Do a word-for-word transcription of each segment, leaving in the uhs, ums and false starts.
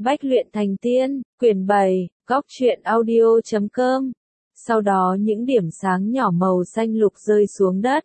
Bách luyện thành tiên, quyển bảy, góc truyện audio chấm com. Sau đó những điểm sáng nhỏ màu xanh lục rơi xuống đất.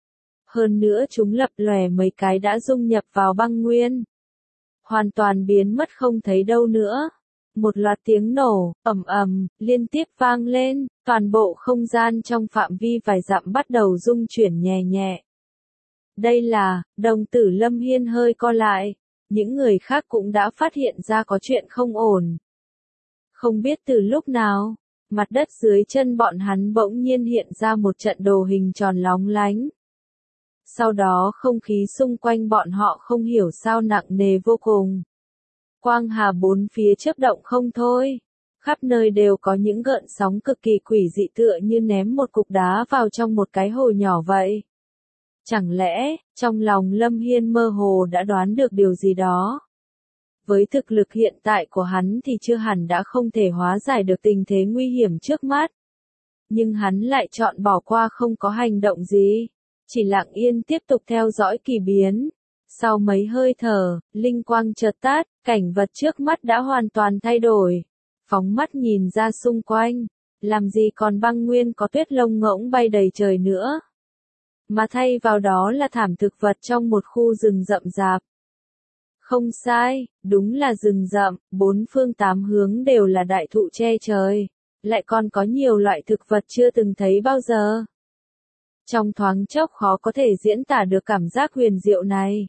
Hơn nữa chúng lập lòe mấy cái đã dung nhập vào băng nguyên. Hoàn toàn biến mất không thấy đâu nữa. Một loạt tiếng nổ, ầm ầm, liên tiếp vang lên, toàn bộ không gian trong phạm vi vài dặm bắt đầu rung chuyển nhẹ nhẹ. Đây là, đồng tử Lâm Hiên hơi co lại. Những người khác cũng đã phát hiện ra có chuyện không ổn. Không biết từ lúc nào, mặt đất dưới chân bọn hắn bỗng nhiên hiện ra một trận đồ hình tròn lóng lánh. Sau đó không khí xung quanh bọn họ không hiểu sao nặng nề vô cùng. Quang hà bốn phía chớp động không thôi. Khắp nơi đều có những gợn sóng cực kỳ quỷ dị tựa như ném một cục đá vào trong một cái hồ nhỏ vậy. Chẳng lẽ, trong lòng Lâm Hiên mơ hồ đã đoán được điều gì đó. Với thực lực hiện tại của hắn thì chưa hẳn đã không thể hóa giải được tình thế nguy hiểm trước mắt. Nhưng hắn lại chọn bỏ qua không có hành động gì. Chỉ lặng yên tiếp tục theo dõi kỳ biến. Sau mấy hơi thở, linh quang chợt tắt, cảnh vật trước mắt đã hoàn toàn thay đổi. Phóng mắt nhìn ra xung quanh, làm gì còn băng nguyên có tuyết lông ngỗng bay đầy trời nữa. Mà thay vào đó là thảm thực vật trong một khu rừng rậm rạp. Không sai, đúng là rừng rậm, bốn phương tám hướng đều là đại thụ che trời, lại còn có nhiều loại thực vật chưa từng thấy bao giờ. Trong thoáng chốc khó có thể diễn tả được cảm giác huyền diệu này.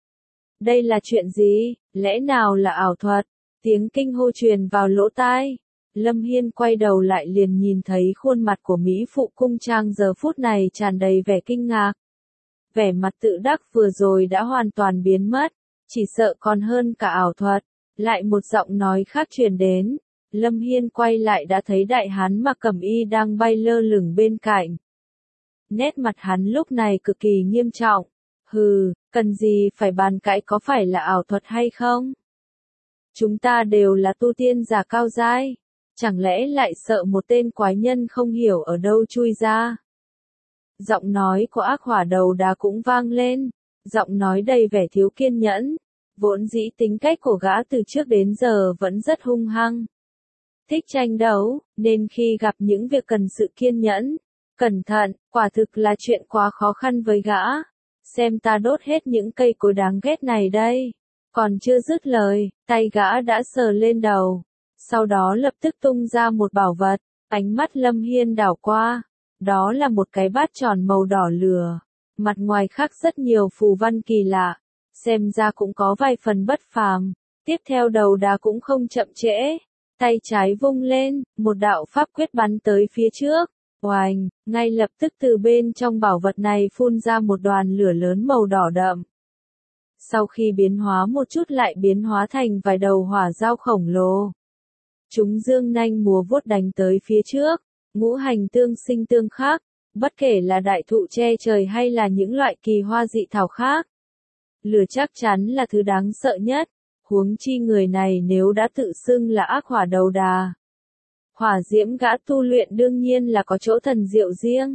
Đây là chuyện gì, lẽ nào là ảo thuật? Tiếng kinh hô truyền vào lỗ tai. Lâm Hiên quay đầu lại liền nhìn thấy khuôn mặt của Mỹ Phụ Cung Trang giờ phút này tràn đầy vẻ kinh ngạc. Vẻ mặt tự đắc vừa rồi đã hoàn toàn biến mất, chỉ sợ còn hơn cả ảo thuật. Lại một giọng nói khác truyền đến. Lâm Hiên quay lại đã thấy đại hán mặc cẩm y đang bay lơ lửng bên cạnh. Nét mặt hắn lúc này cực kỳ nghiêm trọng. Hừ, cần gì phải bàn cãi có phải là ảo thuật hay không? Chúng ta đều là tu tiên giả cao giai. Chẳng lẽ lại sợ một tên quái nhân không hiểu ở đâu chui ra? Giọng nói của ác hỏa đầu đá cũng vang lên. Giọng nói đầy vẻ thiếu kiên nhẫn. Vốn dĩ tính cách của gã từ trước đến giờ vẫn rất hung hăng. Thích tranh đấu, nên khi gặp những việc cần sự kiên nhẫn, cẩn thận, quả thực là chuyện quá khó khăn với gã. Xem ta đốt hết những cây cối đáng ghét này đây. Còn chưa dứt lời, tay gã đã sờ lên đầu. Sau đó lập tức tung ra một bảo vật, ánh mắt Lâm Hiên đảo qua. Đó là một cái bát tròn màu đỏ lửa. Mặt ngoài khắc rất nhiều phù văn kỳ lạ. Xem ra cũng có vài phần bất phàm. Tiếp theo đầu đá cũng không chậm trễ. Tay trái vung lên, một đạo pháp quyết bắn tới phía trước. Oành, ngay lập tức từ bên trong bảo vật này phun ra một đoàn lửa lớn màu đỏ đậm. Sau khi biến hóa một chút lại biến hóa thành vài đầu hỏa dao khổng lồ. Chúng dương nanh múa vuốt đánh tới phía trước, ngũ hành tương sinh tương khắc, bất kể là đại thụ che trời hay là những loại kỳ hoa dị thảo khác. Lửa chắc chắn là thứ đáng sợ nhất, huống chi người này nếu đã tự xưng là ác hỏa đầu đà. Hỏa diễm gã tu luyện đương nhiên là có chỗ thần diệu riêng.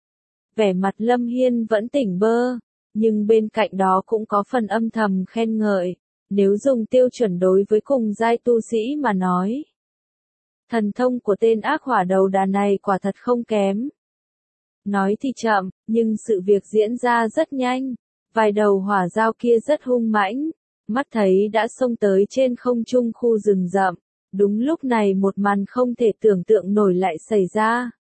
Vẻ mặt Lâm Hiên vẫn tỉnh bơ, nhưng bên cạnh đó cũng có phần âm thầm khen ngợi, nếu dùng tiêu chuẩn đối với cùng giai tu sĩ mà nói. Thần thông của tên ác hỏa đầu đà này quả thật không kém. Nói thì chậm, nhưng sự việc diễn ra rất nhanh, vài đầu hỏa dao kia rất hung mãnh, mắt thấy đã xông tới trên không trung khu rừng rậm. Đúng lúc này một màn không thể tưởng tượng nổi lại xảy ra.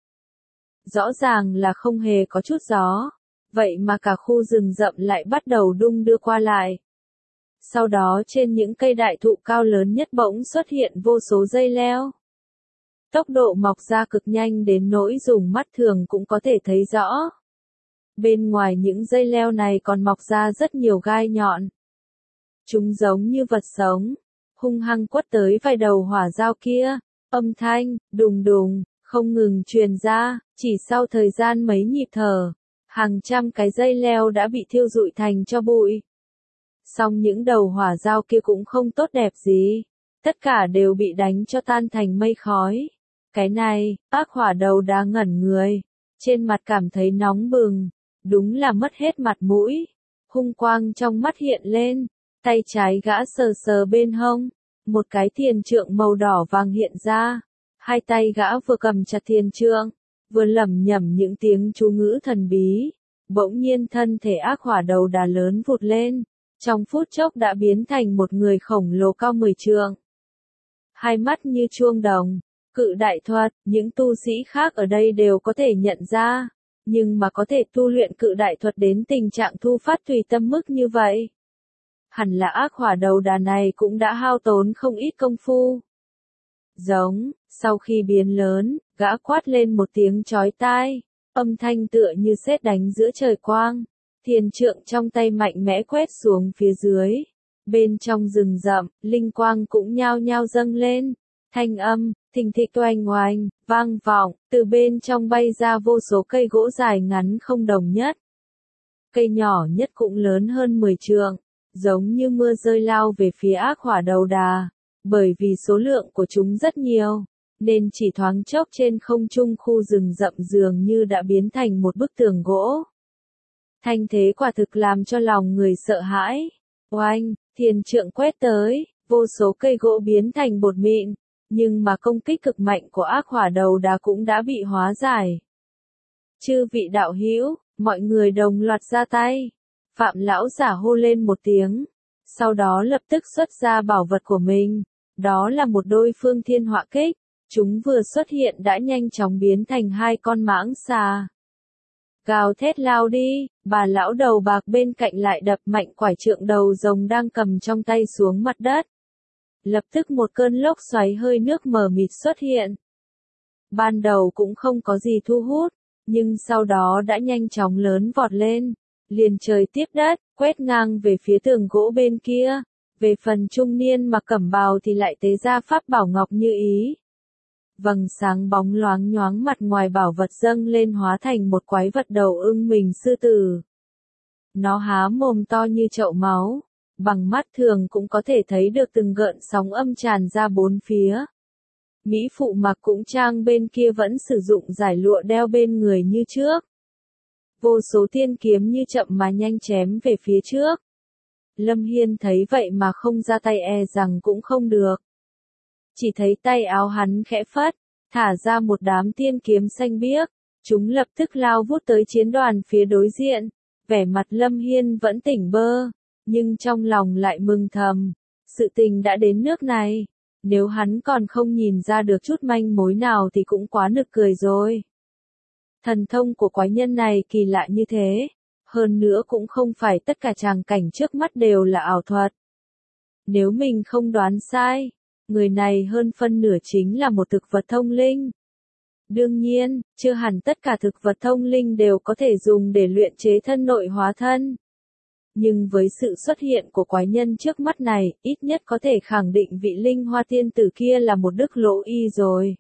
Rõ ràng là không hề có chút gió, vậy mà cả khu rừng rậm lại bắt đầu đung đưa qua lại. Sau đó trên những cây đại thụ cao lớn nhất bỗng xuất hiện vô số dây leo. Tốc độ mọc ra cực nhanh đến nỗi dùng mắt thường cũng có thể thấy rõ. Bên ngoài những dây leo này còn mọc ra rất nhiều gai nhọn. Chúng giống như vật sống, hung hăng quất tới vài đầu hỏa dao kia, âm thanh, đùng đùng, không ngừng truyền ra, chỉ sau thời gian mấy nhịp thở, hàng trăm cái dây leo đã bị thiêu rụi thành tro bụi. Song những đầu hỏa dao kia cũng không tốt đẹp gì, tất cả đều bị đánh cho tan thành mây khói. Cái này, ác hỏa đầu đá ngẩn người, trên mặt cảm thấy nóng bừng, đúng là mất hết mặt mũi, hung quang trong mắt hiện lên. Tay trái gã sờ sờ bên hông, một cái thiền trượng màu đỏ vàng hiện ra. Hai tay gã vừa cầm chặt thiền trượng, vừa lẩm nhẩm những tiếng chú ngữ thần bí. Bỗng nhiên thân thể ác hỏa đầu đà lớn vụt lên, trong phút chốc đã biến thành một người khổng lồ cao mười trượng. Hai mắt như chuông đồng, cự đại thuật, những tu sĩ khác ở đây đều có thể nhận ra, nhưng mà có thể tu luyện cự đại thuật đến tình trạng thu phát tùy tâm mức như vậy. Hẳn là ác hỏa đầu đà này cũng đã hao tốn không ít công phu. Giống, sau khi biến lớn, gã quát lên một tiếng chói tai, âm thanh tựa như sét đánh giữa trời quang, thiền trượng trong tay mạnh mẽ quét xuống phía dưới. Bên trong rừng rậm, linh quang cũng nhao nhao dâng lên, thanh âm, thình thịch oanh oanh, vang vọng, từ bên trong bay ra vô số cây gỗ dài ngắn không đồng nhất. Cây nhỏ nhất cũng lớn hơn mười trượng, giống như mưa rơi lao về phía ác hỏa đầu đà, bởi vì số lượng của chúng rất nhiều, nên chỉ thoáng chốc trên không trung khu rừng rậm dường như đã biến thành một bức tường gỗ. Thanh thế quả thực làm cho lòng người sợ hãi. Oanh, thiền trượng quét tới, vô số cây gỗ biến thành bột mịn, nhưng mà công kích cực mạnh của ác hỏa đầu đà cũng đã bị hóa giải. Chư vị đạo hữu, mọi người đồng loạt ra tay. Phạm lão giả hô lên một tiếng, sau đó lập tức xuất ra bảo vật của mình, đó là một đôi phương thiên họa kích, chúng vừa xuất hiện đã nhanh chóng biến thành hai con mãng xà. Gào thét lao đi, bà lão đầu bạc bên cạnh lại đập mạnh quải trượng đầu rồng đang cầm trong tay xuống mặt đất. Lập tức một cơn lốc xoáy hơi nước mờ mịt xuất hiện. Ban đầu cũng không có gì thu hút, nhưng sau đó đã nhanh chóng lớn vọt lên, liền trời tiếp đất, quét ngang về phía tường gỗ bên kia. Về phần trung niên mặc cẩm bào thì lại tế ra pháp bảo ngọc như ý. Vầng sáng bóng loáng nhoáng mặt ngoài bảo vật dâng lên hóa thành một quái vật đầu ưng mình sư tử. Nó há mồm to như chậu máu, bằng mắt thường cũng có thể thấy được từng gợn sóng âm tràn ra bốn phía. Mỹ phụ mặc cũng trang bên kia vẫn sử dụng giải lụa đeo bên người như trước. Vô số thiên kiếm như chậm mà nhanh chém về phía trước. Lâm Hiên thấy vậy mà không ra tay e rằng cũng không được. Chỉ thấy tay áo hắn khẽ phất, thả ra một đám tiên kiếm xanh biếc, chúng lập tức lao vút tới chiến đoàn phía đối diện. Vẻ mặt Lâm Hiên vẫn tỉnh bơ, nhưng trong lòng lại mừng thầm, sự tình đã đến nước này, nếu hắn còn không nhìn ra được chút manh mối nào thì cũng quá nực cười rồi. Thần thông của quái nhân này kỳ lạ như thế, hơn nữa cũng không phải tất cả tràng cảnh trước mắt đều là ảo thuật. Nếu mình không đoán sai, người này hơn phân nửa chính là một thực vật thông linh. Đương nhiên, chưa hẳn tất cả thực vật thông linh đều có thể dùng để luyện chế thân nội hóa thân. Nhưng với sự xuất hiện của quái nhân trước mắt này, ít nhất có thể khẳng định vị linh hoa tiên tử kia là một đức lỗ y rồi.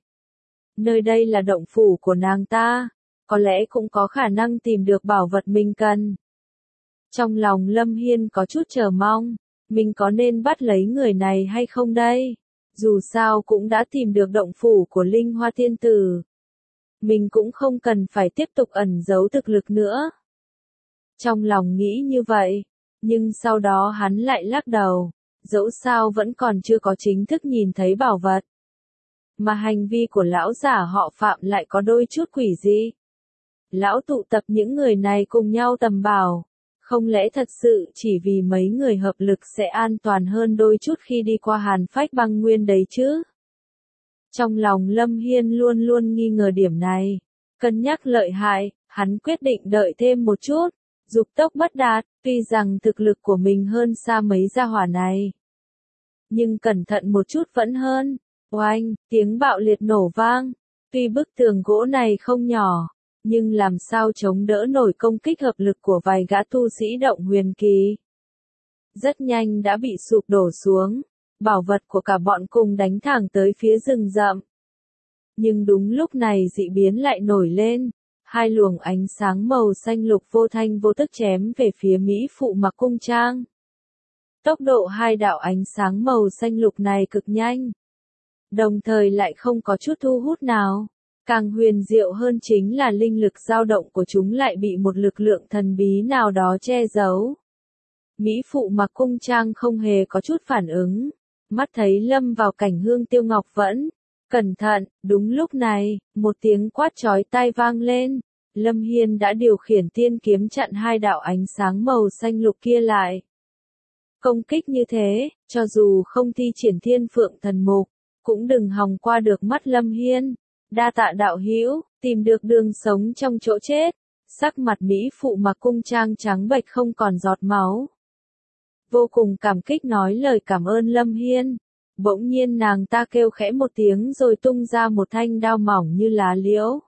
Nơi đây là động phủ của nàng ta, có lẽ cũng có khả năng tìm được bảo vật mình cần. Trong lòng Lâm Hiên có chút chờ mong, mình có nên bắt lấy người này hay không đây? Dù sao cũng đã tìm được động phủ của linh hoa tiên tử. Mình cũng không cần phải tiếp tục ẩn giấu thực lực nữa. Trong lòng nghĩ như vậy, nhưng sau đó hắn lại lắc đầu, dẫu sao vẫn còn chưa có chính thức nhìn thấy bảo vật. Mà hành vi của lão giả họ Phạm lại có đôi chút quỷ dị. Lão tụ tập những người này cùng nhau tầm bảo, không lẽ thật sự chỉ vì mấy người hợp lực sẽ an toàn hơn đôi chút khi đi qua hàn phách băng nguyên đấy chứ? Trong lòng Lâm Hiên luôn luôn nghi ngờ điểm này, cân nhắc lợi hại, hắn quyết định đợi thêm một chút, dục tốc bất đạt, tuy rằng thực lực của mình hơn xa mấy gia hỏa này. Nhưng cẩn thận một chút vẫn hơn. Oanh, tiếng bạo liệt nổ vang, tuy bức tường gỗ này không nhỏ, nhưng làm sao chống đỡ nổi công kích hợp lực của vài gã tu sĩ động huyền kỳ. Rất nhanh đã bị sụp đổ xuống, bảo vật của cả bọn cùng đánh thẳng tới phía rừng rậm. Nhưng đúng lúc này dị biến lại nổi lên, hai luồng ánh sáng màu xanh lục vô thanh vô tức chém về phía Mỹ phụ mặc cung trang. Tốc độ hai đạo ánh sáng màu xanh lục này cực nhanh, đồng thời lại không có chút thu hút nào. Càng huyền diệu hơn chính là linh lực dao động của chúng lại bị một lực lượng thần bí nào đó che giấu. Mỹ phụ mặc cung trang không hề có chút phản ứng, mắt thấy lâm vào cảnh Hương Tiêu Ngọc vẫn. Cẩn thận, đúng lúc này, một tiếng quát chói tai vang lên. Lâm Hiên đã điều khiển tiên kiếm chặn hai đạo ánh sáng màu xanh lục kia lại. Công kích như thế, cho dù không thi triển thiên phượng thần mục, cũng đừng hòng qua được mắt Lâm Hiên. Đa tạ đạo hữu, tìm được đường sống trong chỗ chết. Sắc mặt mỹ phụ mặc cung trang trắng bệch không còn giọt máu. Vô cùng cảm kích nói lời cảm ơn Lâm Hiên. Bỗng nhiên nàng ta kêu khẽ một tiếng rồi tung ra một thanh đao mỏng như lá liễu.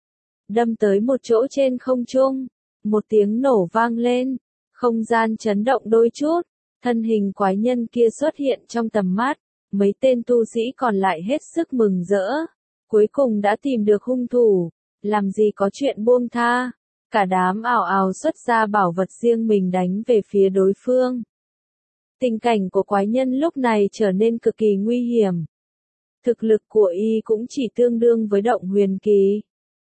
Đâm tới một chỗ trên không trung. Một tiếng nổ vang lên. Không gian chấn động đôi chút. Thân hình quái nhân kia xuất hiện trong tầm mắt. Mấy tên tu sĩ còn lại hết sức mừng rỡ. Cuối cùng đã tìm được hung thủ. Làm gì có chuyện buông tha. Cả đám ào ào xuất ra bảo vật riêng mình đánh về phía đối phương. Tình cảnh của quái nhân lúc này trở nên cực kỳ nguy hiểm. Thực lực của y cũng chỉ tương đương với động huyền kỳ.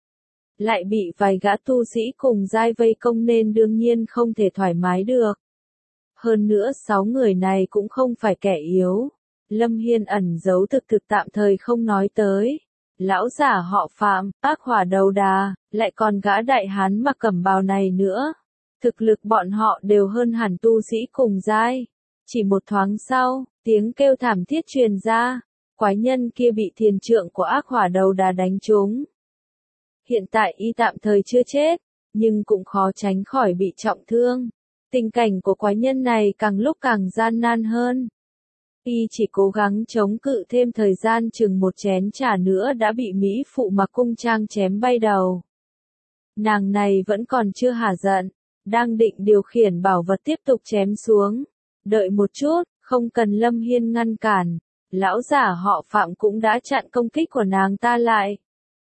Lại bị vài gã tu sĩ cùng giai vây công nên đương nhiên không thể thoải mái được. Hơn nữa sáu người này cũng không phải kẻ yếu. Lâm Hiên ẩn giấu thực thực tạm thời không nói tới. Lão giả họ Phạm, ác hỏa đầu đà, lại còn gã đại hán mặc cẩm bào này nữa. Thực lực bọn họ đều hơn hẳn tu sĩ cùng giai. Chỉ một thoáng sau, tiếng kêu thảm thiết truyền ra. Quái nhân kia bị thiền trượng của ác hỏa đầu đà đánh trúng. Hiện tại y tạm thời chưa chết, nhưng cũng khó tránh khỏi bị trọng thương. Tình cảnh của quái nhân này càng lúc càng gian nan hơn. Y chỉ cố gắng chống cự thêm thời gian chừng một chén trà nữa đã bị mỹ phụ mặc cung trang chém bay đầu. Nàng này vẫn còn chưa hả giận, đang định điều khiển bảo vật tiếp tục chém xuống. Đợi một chút, không cần Lâm Hiên ngăn cản. Lão giả họ Phạm cũng đã chặn công kích của nàng ta lại.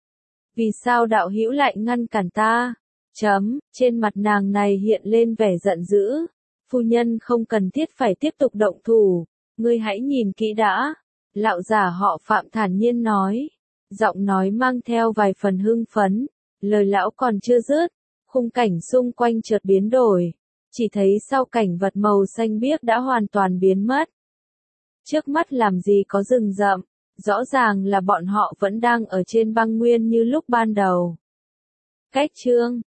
Vì sao đạo hữu lại ngăn cản ta? Chấm, trên mặt nàng này hiện lên vẻ giận dữ. Phu nhân không cần thiết phải tiếp tục động thủ. Ngươi hãy nhìn kỹ đã. Lão giả họ Phạm thản nhiên nói. Giọng nói mang theo vài phần hưng phấn. Lời lão còn chưa dứt. Khung cảnh xung quanh chợt biến đổi. Chỉ thấy sau cảnh vật màu xanh biếc đã hoàn toàn biến mất. Trước mắt làm gì có rừng rậm. Rõ ràng là bọn họ vẫn đang ở trên băng nguyên như lúc ban đầu. Cách chương